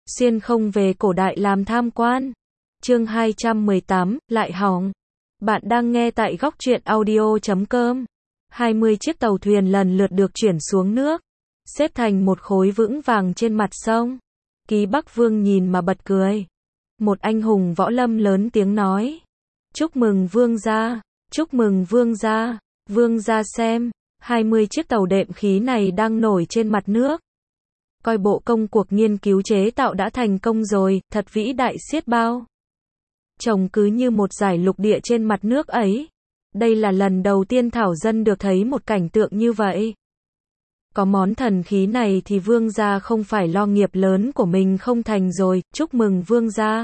xuyên không về cổ đại làm tham quan. Chương 218, lại hỏng. Bạn đang nghe tại góc truyện audio.com. 20 chiếc tàu thuyền lần lượt được chuyển xuống nước, xếp thành một khối vững vàng trên mặt sông. Ký Bắc Vương nhìn mà bật cười. Một anh hùng võ lâm lớn tiếng nói: "Chúc mừng vương gia, chúc mừng vương gia, vương gia xem, 20 chiếc tàu đệm khí này đang nổi trên mặt nước. Coi bộ công cuộc nghiên cứu chế tạo đã thành công rồi, thật vĩ đại xiết bao. Trông cứ như một dải lục địa trên mặt nước ấy. Đây là lần đầu tiên thảo dân được thấy một cảnh tượng như vậy. Có món thần khí này thì vương gia không phải lo nghiệp lớn của mình không thành rồi, chúc mừng vương gia.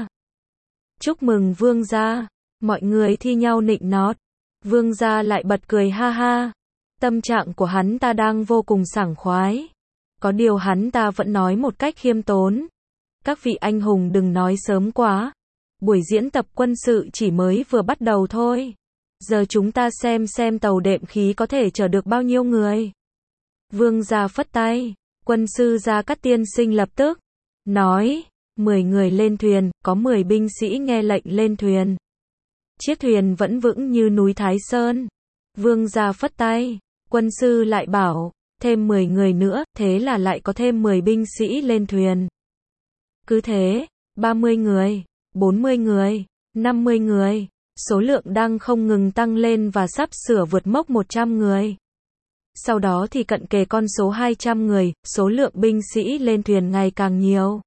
Chúc mừng vương gia." Mọi người thi nhau nịnh nót. Vương gia lại bật cười ha ha. Tâm trạng của hắn ta đang vô cùng sảng khoái. Có điều hắn ta vẫn nói một cách khiêm tốn: "Các vị anh hùng đừng nói sớm quá. Buổi diễn tập quân sự chỉ mới vừa bắt đầu thôi. Giờ chúng ta xem tàu đệm khí có thể chở được bao nhiêu người." Vương gia phất tay. Quân sư Gia Cát tiên sinh lập tức nói: 10 người lên thuyền, có 10 binh sĩ nghe lệnh lên thuyền. Chiếc thuyền vẫn vững như núi Thái Sơn. Vương gia phất tay. Quân sư lại bảo: "Thêm 10 người nữa, thế là lại có thêm 10 binh sĩ lên thuyền." Cứ thế, 30 người, 40 người, 50 người, số lượng đang không ngừng tăng lên và sắp sửa vượt mốc 100 người. Sau đó thì cận kề con số 200 người, số lượng binh sĩ lên thuyền ngày càng nhiều.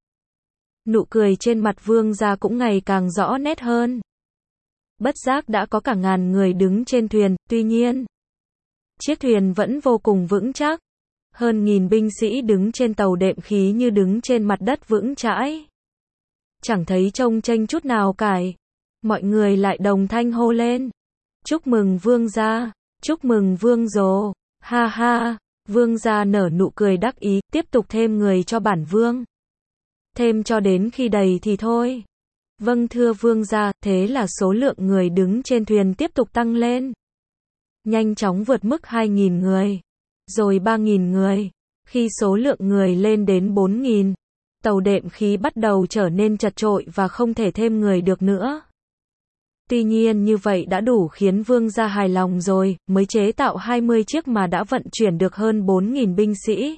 Nụ cười trên mặt vương gia cũng ngày càng rõ nét hơn. Bất giác đã có cả ngàn người đứng trên thuyền, tuy nhiên chiếc thuyền vẫn vô cùng vững chắc. Hơn nghìn binh sĩ đứng trên tàu đệm khí như đứng trên mặt đất vững chãi. Chẳng thấy trông chênh chút nào cả. Mọi người lại đồng thanh hô lên: "Chúc mừng vương gia, chúc mừng vương rồ, ha ha." Vương gia nở nụ cười đắc ý, tiếp tục thêm người cho bản vương. "Thêm cho đến khi đầy thì thôi." "Vâng thưa vương gia." Thế là số lượng người đứng trên thuyền tiếp tục tăng lên. Nhanh chóng vượt mức 2.000 người. Rồi 3.000 người. Khi số lượng người lên đến 4.000, tàu đệm khí bắt đầu trở nên chật chội và không thể thêm người được nữa. Tuy nhiên như vậy đã đủ khiến vương gia hài lòng rồi, mới chế tạo 20 chiếc mà đã vận chuyển được hơn 4.000 binh sĩ.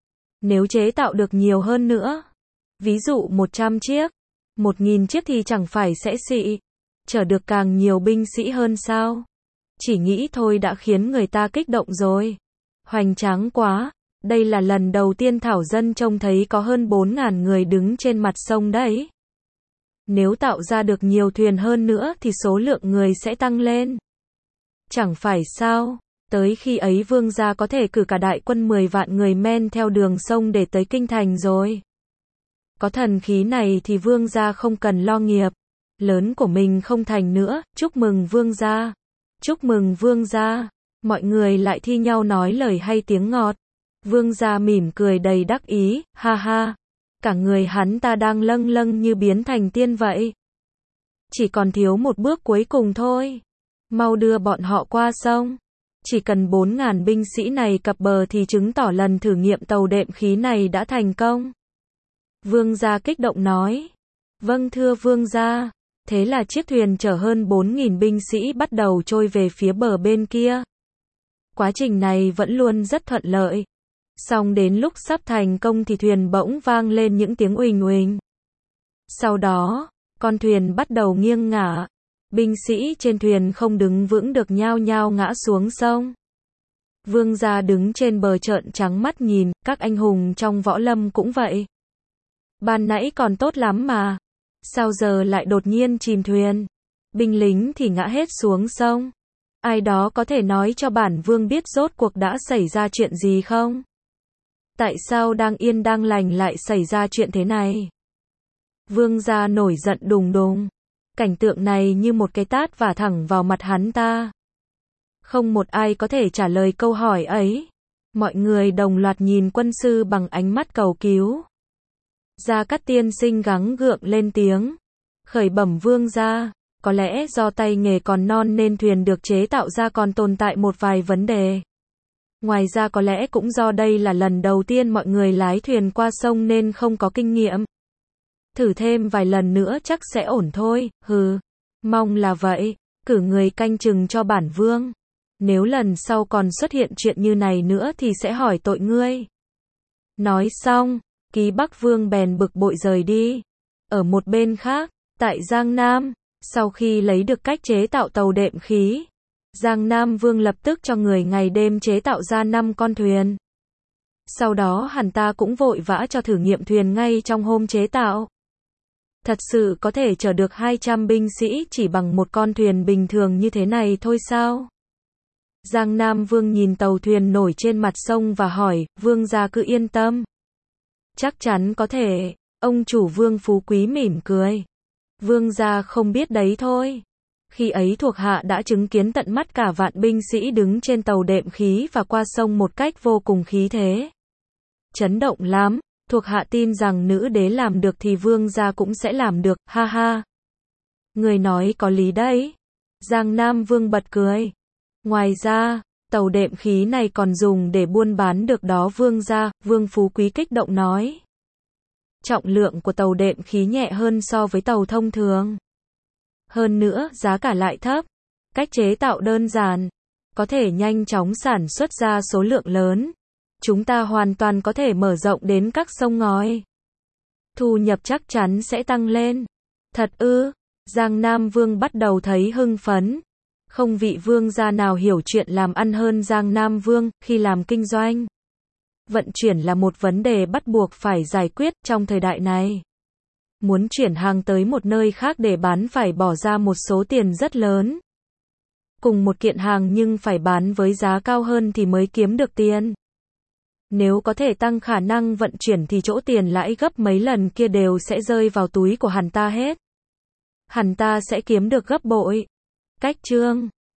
Nếu chế tạo được nhiều hơn nữa, ví dụ 100 chiếc, 1.000 chiếc thì chẳng phải sẽ xị, chở được càng nhiều binh sĩ hơn sao? Chỉ nghĩ thôi đã khiến người ta kích động rồi. Hoành tráng quá, đây là lần đầu tiên thảo dân trông thấy có hơn 4.000 người đứng trên mặt sông đấy. Nếu tạo ra được nhiều thuyền hơn nữa thì số lượng người sẽ tăng lên. Chẳng phải sao, tới khi ấy vương gia có thể cử cả đại quân 10 vạn người men theo đường sông để tới kinh thành rồi. Có thần khí này thì vương gia không cần lo nghiệp lớn của mình không thành nữa, chúc mừng vương gia. Chúc mừng vương gia. Mọi người lại thi nhau nói lời hay tiếng ngọt. Vương gia mỉm cười đầy đắc ý, ha ha. Cả người hắn ta đang lâng lâng như biến thành tiên vậy. Chỉ còn thiếu một bước cuối cùng thôi. Mau đưa bọn họ qua sông. Chỉ cần 4.000 binh sĩ này cập bờ thì chứng tỏ lần thử nghiệm tàu đệm khí này đã thành công. Vương gia kích động nói. Vâng thưa vương gia. Thế là chiếc thuyền chở hơn 4.000 binh sĩ bắt đầu trôi về phía bờ bên kia. Quá trình này vẫn luôn rất thuận lợi. Xong đến lúc sắp thành công thì thuyền bỗng vang lên những tiếng uỳnh uỳnh. Sau đó, con thuyền bắt đầu nghiêng ngả. Binh sĩ trên thuyền không đứng vững được nhao nhao ngã xuống sông. Vương gia đứng trên bờ trợn trắng mắt nhìn, các anh hùng trong võ lâm cũng vậy. Ban nãy còn tốt lắm mà. Sao giờ lại đột nhiên chìm thuyền? Binh lính thì ngã hết xuống sông. Ai đó có thể nói cho bản vương biết rốt cuộc đã xảy ra chuyện gì không? Tại sao đang yên đang lành lại xảy ra chuyện thế này? Vương gia nổi giận đùng đùng. Cảnh tượng này như một cái tát vả thẳng vào mặt hắn ta. Không một ai có thể trả lời câu hỏi ấy. Mọi người đồng loạt nhìn quân sư bằng ánh mắt cầu cứu. Gia Cát tiên sinh gắng gượng lên tiếng. Khởi bẩm vương gia, có lẽ do tay nghề còn non nên thuyền được chế tạo ra còn tồn tại một vài vấn đề. Ngoài ra có lẽ cũng do đây là lần đầu tiên mọi người lái thuyền qua sông nên không có kinh nghiệm. Thử thêm vài lần nữa chắc sẽ ổn thôi, hừ. Mong là vậy, cử người canh chừng cho bản vương. Nếu lần sau còn xuất hiện chuyện như này nữa thì sẽ hỏi tội ngươi. Nói xong, Ký Bắc Vương bèn bực bội rời đi. Ở một bên khác, tại Giang Nam, sau khi lấy được cách chế tạo tàu đệm khí, Giang Nam Vương lập tức cho người ngày đêm chế tạo ra 5 con thuyền. Sau đó hắn ta cũng vội vã cho thử nghiệm thuyền ngay trong hôm chế tạo. Thật sự có thể chở được 200 binh sĩ chỉ bằng một con thuyền bình thường như thế này thôi sao? Giang Nam Vương nhìn tàu thuyền nổi trên mặt sông và hỏi, vương gia cứ yên tâm. Chắc chắn có thể, ông chủ Vương Phú Quý mỉm cười. Vương gia không biết đấy thôi. Khi ấy thuộc hạ đã chứng kiến tận mắt cả vạn binh sĩ đứng trên tàu đệm khí và qua sông một cách vô cùng khí thế. Chấn động lắm, thuộc hạ tin rằng nữ đế làm được thì vương gia cũng sẽ làm được, ha ha. Người nói có lý đấy. Giang Nam Vương bật cười. Ngoài ra, tàu đệm khí này còn dùng để buôn bán được đó vương gia, Vương Phú Quý kích động nói. Trọng lượng của tàu đệm khí nhẹ hơn so với tàu thông thường. Hơn nữa, giá cả lại thấp. Cách chế tạo đơn giản. Có thể nhanh chóng sản xuất ra số lượng lớn. Chúng ta hoàn toàn có thể mở rộng đến các sông ngòi. Thu nhập chắc chắn sẽ tăng lên. Thật ư? Giang Nam Vương bắt đầu thấy hưng phấn. Không vị vương gia nào hiểu chuyện làm ăn hơn Giang Nam Vương khi làm kinh doanh. Vận chuyển là một vấn đề bắt buộc phải giải quyết trong thời đại này. Muốn chuyển hàng tới một nơi khác để bán phải bỏ ra một số tiền rất lớn. Cùng một kiện hàng nhưng phải bán với giá cao hơn thì mới kiếm được tiền. Nếu có thể tăng khả năng vận chuyển thì chỗ tiền lãi gấp mấy lần kia đều sẽ rơi vào túi của hắn ta hết. Hắn ta sẽ kiếm được gấp bội. Cách chương